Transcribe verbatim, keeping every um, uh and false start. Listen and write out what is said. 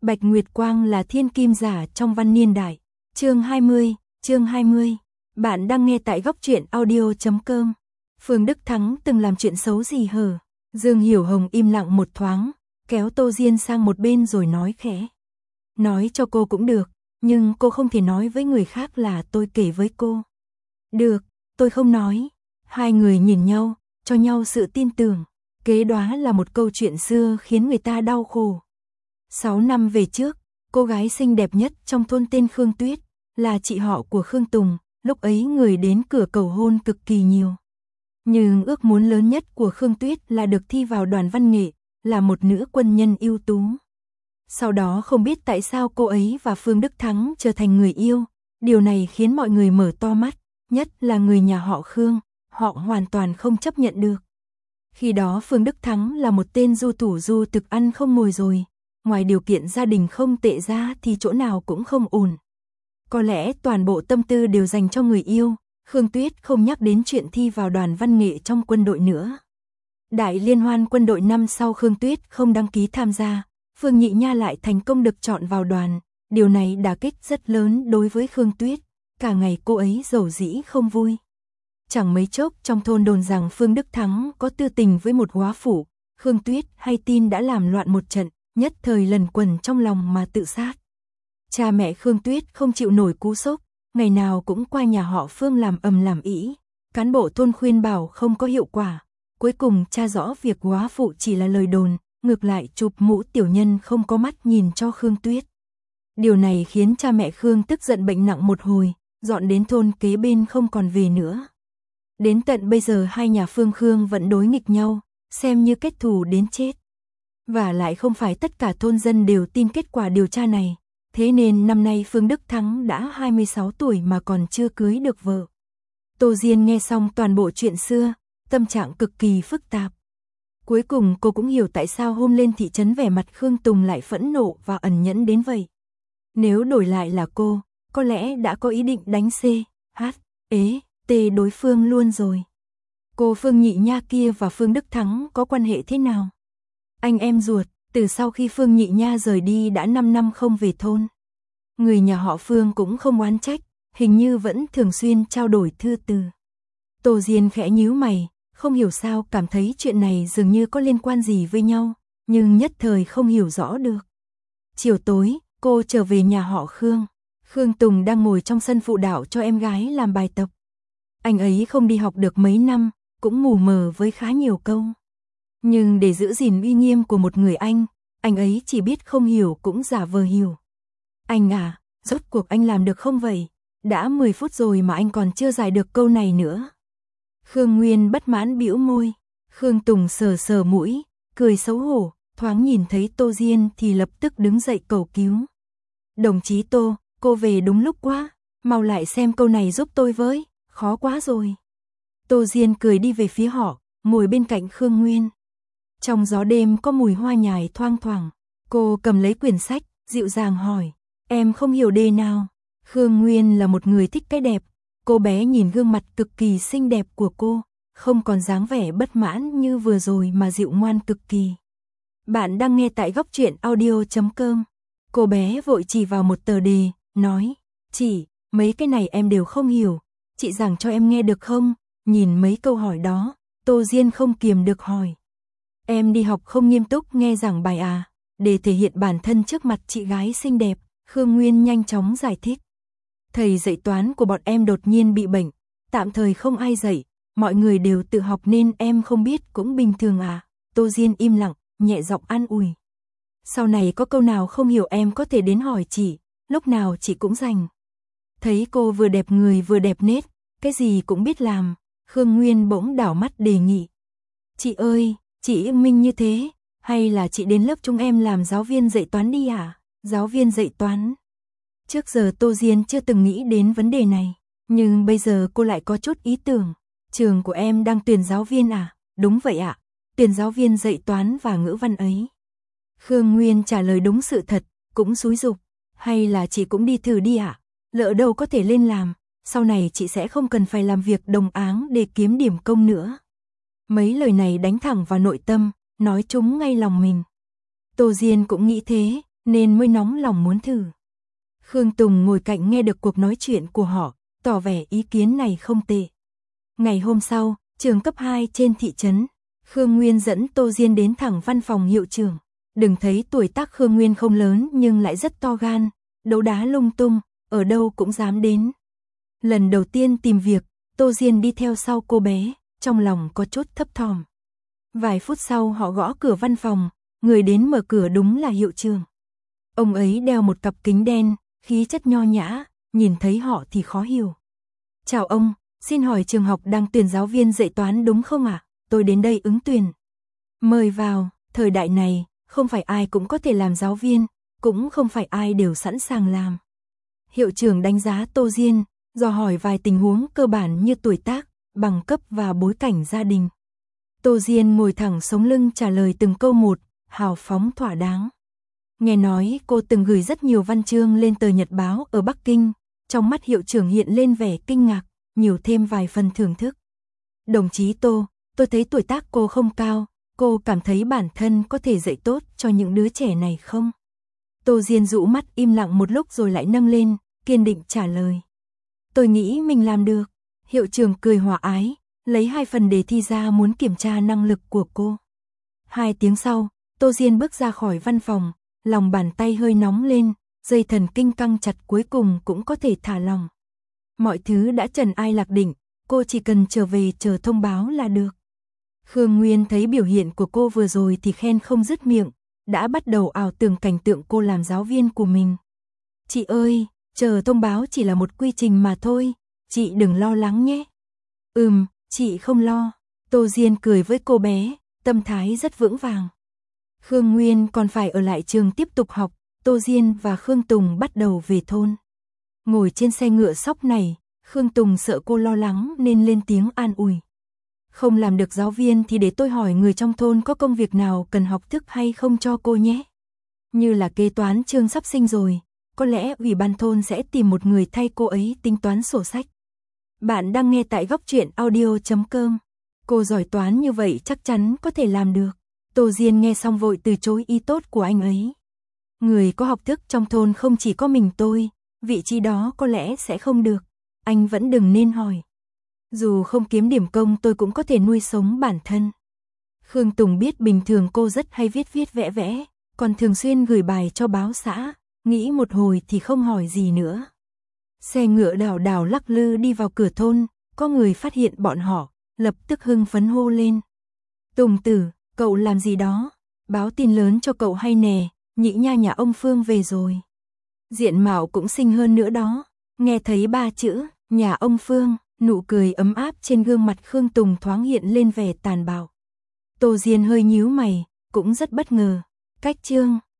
Bạch Nguyệt Quang là thiên kim giả trong văn niên đại. Chương hai mươi, chương hai mươi. Bạn đang nghe tại góc truyện audio chấm com. Phương Đức Thắng từng làm chuyện xấu gì hở? Dương Hiểu Hồng im lặng một thoáng, kéo Tô Diên sang một bên rồi nói khẽ. Nói cho cô cũng được, nhưng cô không thể nói với người khác là tôi kể với cô. Được, tôi không nói. Hai người nhìn nhau, cho nhau sự tin tưởng. Kế đó là một câu chuyện xưa khiến người ta đau khổ. Sáu năm về trước, cô gái xinh đẹp nhất trong thôn tên Khương Tuyết, là chị họ của Khương Tùng, lúc ấy người đến cửa cầu hôn cực kỳ nhiều. Nhưng ước muốn lớn nhất của Khương Tuyết là được thi vào đoàn văn nghệ, là một nữ quân nhân ưu tú. Sau đó không biết tại sao cô ấy và Phương Đức Thắng trở thành người yêu, điều này khiến mọi người mở to mắt, nhất là người nhà họ Khương, họ hoàn toàn không chấp nhận được. Khi đó Phương Đức Thắng là một tên du thủ du thực ăn không ngồi rồi, ngoài điều kiện gia đình không tệ ra thì chỗ nào cũng không ổn. Có lẽ toàn bộ tâm tư đều dành cho người yêu, Khương Tuyết không nhắc đến chuyện thi vào đoàn văn nghệ trong quân đội nữa. Đại liên hoan quân đội năm sau Khương Tuyết không đăng ký tham gia, Phương Nhị Nha lại thành công được chọn vào đoàn, điều này đả kích rất lớn đối với Khương Tuyết, cả ngày cô ấy dầu dĩ không vui. Chẳng mấy chốc trong thôn đồn rằng Phương Đức Thắng có tư tình với một góa phụ, Khương Tuyết hay tin đã làm loạn một trận, nhất thời lần quần trong lòng mà tự sát. Cha mẹ Khương Tuyết không chịu nổi cú sốc, ngày nào cũng qua nhà họ Phương làm ầm làm ĩ, cán bộ thôn khuyên bảo không có hiệu quả, cuối cùng tra rõ việc góa phụ chỉ là lời đồn, ngược lại chụp mũ tiểu nhân không có mắt nhìn cho Khương Tuyết. Điều này khiến cha mẹ Khương tức giận bệnh nặng một hồi, dọn đến thôn kế bên không còn về nữa. Đến tận bây giờ hai nhà Phương Khương vẫn đối nghịch nhau, xem như kết thù đến chết. Và lại không phải tất cả thôn dân đều tin kết quả điều tra này, thế nên năm nay Phương Đức Thắng đã hai mươi sáu tuổi mà còn chưa cưới được vợ. Tô Diên nghe xong toàn bộ chuyện xưa, tâm trạng cực kỳ phức tạp. Cuối cùng cô cũng hiểu tại sao hôm lên thị trấn vẻ mặt Khương Tùng lại phẫn nộ và ẩn nhẫn đến vậy. Nếu đổi lại là cô, có lẽ đã có ý định đánh C, H, ế, T đối phương luôn rồi. Cô Phương Nhị Nha kia và Phương Đức Thắng có quan hệ thế nào? Anh em ruột, từ sau khi Phương Nhị Nha rời đi đã năm năm không về thôn. Người nhà họ Phương cũng không oán trách, hình như vẫn thường xuyên trao đổi thư từ. Tô Diên khẽ nhíu mày, không hiểu sao cảm thấy chuyện này dường như có liên quan gì với nhau, nhưng nhất thời không hiểu rõ được. Chiều tối, cô trở về nhà họ Khương. Khương Tùng đang ngồi trong sân phụ đạo cho em gái làm bài tập. Anh ấy không đi học được mấy năm, cũng mù mờ với khá nhiều câu. Nhưng để giữ gìn uy nghiêm của một người anh, anh ấy chỉ biết không hiểu cũng giả vờ hiểu. Anh à, rốt cuộc anh làm được không vậy? Đã mười phút rồi mà anh còn chưa giải được câu này nữa. Khương Nguyên bất mãn bĩu môi. Khương Tùng sờ sờ mũi, cười xấu hổ, thoáng nhìn thấy Tô Diên thì lập tức đứng dậy cầu cứu. Đồng chí Tô, cô về đúng lúc quá, mau lại xem câu này giúp tôi với, khó quá rồi. Tô Diên cười đi về phía họ, ngồi bên cạnh Khương Nguyên. Trong gió đêm có mùi hoa nhài thoang thoảng, cô cầm lấy quyển sách, dịu dàng hỏi, em không hiểu đề nào. Khương Nguyên là một người thích cái đẹp, cô bé nhìn gương mặt cực kỳ xinh đẹp của cô, không còn dáng vẻ bất mãn như vừa rồi mà dịu ngoan cực kỳ. Bạn đang nghe tại góc truyện audio chấm com. Cô bé vội chỉ vào một tờ đề, nói, chị, mấy cái này em đều không hiểu, chị giảng cho em nghe được không? Nhìn mấy câu hỏi đó, Tô Diên không kiềm được hỏi. Em đi học không nghiêm túc nghe giảng bài à? Để thể hiện bản thân trước mặt chị gái xinh đẹp, Khương Nguyên nhanh chóng giải thích. Thầy dạy toán của bọn em đột nhiên bị bệnh, tạm thời không ai dạy, mọi người đều tự học nên em không biết cũng bình thường à? Tô Diên im lặng, nhẹ giọng an ủi. Sau này có câu nào không hiểu em có thể đến hỏi chị, lúc nào chị cũng rành. Thấy cô vừa đẹp người vừa đẹp nết, cái gì cũng biết làm, Khương Nguyên bỗng đảo mắt đề nghị. Chị ơi, chị yêu Minh như thế, hay là chị đến lớp chúng em làm giáo viên dạy toán đi à? Giáo viên dạy toán. Trước giờ Tô Diên chưa từng nghĩ đến vấn đề này, nhưng bây giờ cô lại có chút ý tưởng. Trường của em đang tuyển giáo viên à? Đúng vậy ạ, tuyển giáo viên dạy toán và ngữ văn ấy. Khương Nguyên trả lời đúng sự thật, cũng xúi giục. Hay là chị cũng đi thử đi ạ? Lỡ đâu có thể lên làm, sau này chị sẽ không cần phải làm việc đồng áng để kiếm điểm công nữa. Mấy lời này đánh thẳng vào nội tâm, nói trúng ngay lòng mình. Tô Diên cũng nghĩ thế, nên mới nóng lòng muốn thử. Khương Tùng ngồi cạnh nghe được cuộc nói chuyện của họ, tỏ vẻ ý kiến này không tệ. Ngày hôm sau, trường cấp hai trên thị trấn, Khương Nguyên dẫn Tô Diên đến thẳng văn phòng hiệu trưởng. Đừng thấy tuổi tác Khương Nguyên không lớn nhưng lại rất to gan, đấu đá lung tung, ở đâu cũng dám đến. Lần đầu tiên tìm việc, Tô Diên đi theo sau cô bé, trong lòng có chút thấp thỏm. Vài phút sau họ gõ cửa văn phòng, người đến mở cửa đúng là hiệu trưởng. Ông ấy đeo một cặp kính đen, khí chất nho nhã, nhìn thấy họ thì khó hiểu. Chào ông, xin hỏi trường học đang tuyển giáo viên dạy toán đúng không ạ? À? Tôi đến đây ứng tuyển. Mời vào, thời đại này, không phải ai cũng có thể làm giáo viên, cũng không phải ai đều sẵn sàng làm. Hiệu trưởng đánh giá Tô Diên, dò hỏi vài tình huống cơ bản như tuổi tác, bằng cấp và bối cảnh gia đình. Tô Diên ngồi thẳng sống lưng trả lời từng câu một, hào phóng thỏa đáng. Nghe nói cô từng gửi rất nhiều văn chương lên tờ nhật báo ở Bắc Kinh, trong mắt hiệu trưởng hiện lên vẻ kinh ngạc, nhiều thêm vài phần thưởng thức. Đồng chí Tô, tôi thấy tuổi tác cô không cao, cô cảm thấy bản thân có thể dạy tốt cho những đứa trẻ này không? Tô Diên dụ mắt im lặng một lúc rồi lại nâng lên, kiên định trả lời. Tôi nghĩ mình làm được. Hiệu trưởng cười hòa ái, lấy hai phần đề thi ra muốn kiểm tra năng lực của cô. Hai tiếng sau, Tô Diên bước ra khỏi văn phòng, lòng bàn tay hơi nóng lên, dây thần kinh căng chặt cuối cùng cũng có thể thả lỏng. Mọi thứ đã trần ai lạc định, cô chỉ cần trở về chờ thông báo là được. Khương Nguyên thấy biểu hiện của cô vừa rồi thì khen không dứt miệng, đã bắt đầu ảo tưởng cảnh tượng cô làm giáo viên của mình. Chị ơi, chờ thông báo chỉ là một quy trình mà thôi, chị đừng lo lắng nhé. Ừm, chị không lo. Tô Diên cười với cô bé, tâm thái rất vững vàng. Khương Nguyên còn phải ở lại trường tiếp tục học, Tô Diên và Khương Tùng bắt đầu về thôn. Ngồi trên xe ngựa sóc này, Khương Tùng sợ cô lo lắng nên lên tiếng an ủi. Không làm được giáo viên thì để tôi hỏi người trong thôn có công việc nào cần học thức hay không cho cô nhé. Như là kế toán Trương sắp sinh rồi, có lẽ ủy ban thôn sẽ tìm một người thay cô ấy tính toán sổ sách. Bạn đang nghe tại góc truyện audio chấm com. Cô giỏi toán như vậy chắc chắn có thể làm được. Tô Diên nghe xong vội từ chối ý tốt của anh ấy. Người có học thức trong thôn không chỉ có mình tôi, vị trí đó có lẽ sẽ không được. Anh vẫn đừng nên hỏi. Dù không kiếm điểm công tôi cũng có thể nuôi sống bản thân. Khương Tùng biết bình thường cô rất hay viết viết vẽ vẽ, còn thường xuyên gửi bài cho báo xã, nghĩ một hồi thì không hỏi gì nữa. Xe ngựa đảo đảo lắc lư đi vào cửa thôn, có người phát hiện bọn họ, lập tức hưng phấn hô lên. Tùng tử, cậu làm gì đó? Báo tin lớn cho cậu hay nè, nhị nha nhà ông Phương về rồi. Diện mạo cũng xinh hơn nữa đó. Nghe thấy ba chữ, nhà ông Phương, nụ cười ấm áp trên gương mặt Khương Tùng thoáng hiện lên vẻ tàn bạo. Tô Diên hơi nhíu mày, cũng rất bất ngờ. Cách chương,